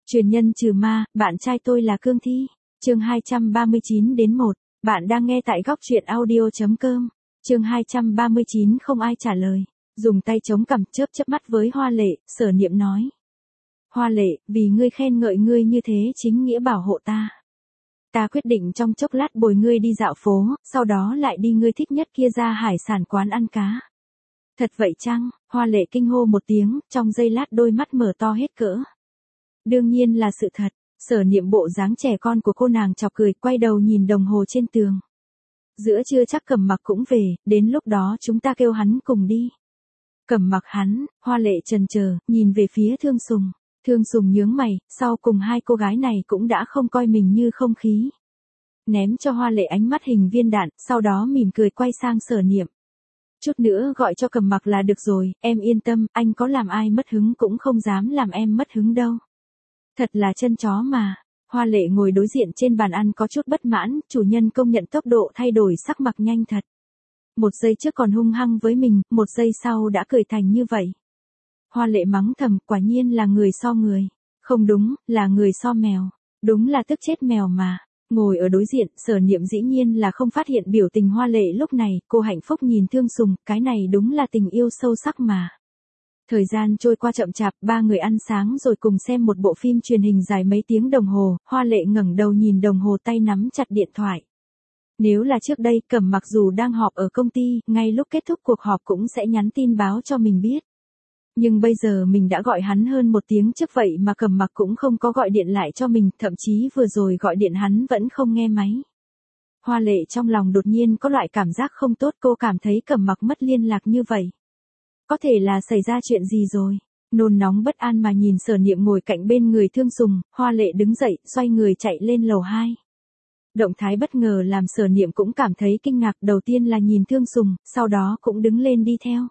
Truyền nhân trừ ma, bạn trai tôi là Cương Thi. Chương 239-1. Bạn đang nghe tại góc truyện audio.com. Chương 239 không ai trả lời. Dùng tay chống cằm chớp mắt với Hoa Lệ, Sở Niệm nói. Hoa Lệ, vì ngươi khen ngợi ngươi như thế chính nghĩa bảo hộ ta. Ta quyết định trong chốc lát bồi ngươi đi dạo phố, sau đó lại đi ngươi thích nhất kia ra hải sản quán ăn cá. Thật vậy chăng? Hoa Lệ kinh hô một tiếng, trong giây lát đôi mắt mở to hết cỡ. Đương nhiên là sự thật. Sở Niệm bộ dáng trẻ con của cô nàng chọc cười, quay đầu nhìn đồng hồ trên tường. Giữa trưa chắc Cẩm Mặc cũng về, đến lúc đó chúng ta kêu hắn cùng đi. Cẩm Mặc hắn, Hoa Lệ chần chờ, nhìn về phía Thương Sùng. Thương Sùng nhướng mày, sau cùng hai cô gái này cũng đã không coi mình như không khí. Ném cho Hoa Lệ ánh mắt hình viên đạn, sau đó mỉm cười quay sang Sở Niệm. Chút nữa gọi cho Cẩm Mặc là được rồi, em yên tâm, anh có làm ai mất hứng cũng không dám làm em mất hứng đâu. Thật là chân chó mà. Hoa Lệ ngồi đối diện trên bàn ăn có chút bất mãn, chủ nhân công nhận tốc độ thay đổi sắc mặt nhanh thật. Một giây trước còn hung hăng với mình, một giây sau đã cười thành như vậy. Hoa Lệ mắng thầm, quả nhiên là người so người. Không đúng, là người so mèo. Đúng là tức chết mèo mà. Ngồi ở đối diện, Sở Niệm dĩ nhiên là không phát hiện biểu tình Hoa Lệ lúc này, cô hạnh phúc nhìn Thương Sùng, cái này đúng là tình yêu sâu sắc mà. Thời gian trôi qua chậm chạp, ba người ăn sáng rồi cùng xem một bộ phim truyền hình dài mấy tiếng đồng hồ, Hoa Lệ ngẩng đầu nhìn đồng hồ tay nắm chặt điện thoại. Nếu là trước đây, Cẩm Mặc dù đang họp ở công ty, ngay lúc kết thúc cuộc họp cũng sẽ nhắn tin báo cho mình biết. Nhưng bây giờ mình đã gọi hắn hơn một tiếng trước vậy mà Cẩm Mặc cũng không có gọi điện lại cho mình, thậm chí vừa rồi gọi điện hắn vẫn không nghe máy. Hoa Lệ trong lòng đột nhiên có loại cảm giác không tốt, cô cảm thấy Cẩm Mặc mất liên lạc như vậy. Có thể là xảy ra chuyện gì rồi. Nôn nóng bất an mà nhìn Sở Niệm ngồi cạnh bên người Thương Sùng, Hoa Lệ đứng dậy, xoay người chạy lên lầu 2. Động thái bất ngờ làm Sở Niệm cũng cảm thấy kinh ngạc, đầu tiên là nhìn Thương Sùng, sau đó cũng đứng lên đi theo.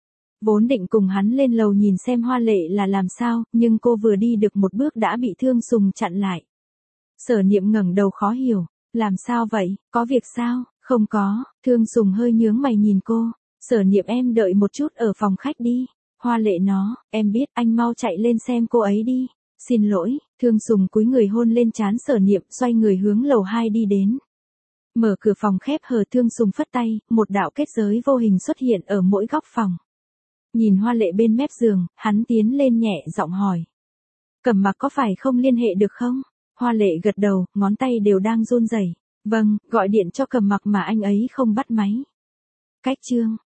Vốn định cùng hắn lên lầu nhìn xem Hoa Lệ là làm sao, nhưng cô vừa đi được một bước đã bị Thương Sùng chặn lại. Sở Niệm ngẩng đầu khó hiểu, làm sao vậy, có việc sao? Không có. Thương Sùng hơi nhướng mày nhìn cô. Sở Niệm em đợi một chút ở phòng khách đi. Hoa Lệ nó, em biết, anh mau chạy lên xem cô ấy đi. Xin lỗi. Thương Sùng cúi người hôn lên trán Sở Niệm, xoay người hướng lầu 2 đi đến. Mở cửa phòng khép hờ, Thương Sùng phất tay, một đạo kết giới vô hình xuất hiện ở mỗi góc phòng. Nhìn Hoa Lệ bên mép giường, hắn tiến lên nhẹ giọng hỏi. Cẩm Mặc có phải không liên hệ được không? Hoa Lệ gật đầu, ngón tay đều đang run rẩy. Vâng, gọi điện cho Cẩm Mặc mà anh ấy không bắt máy. Cách chương.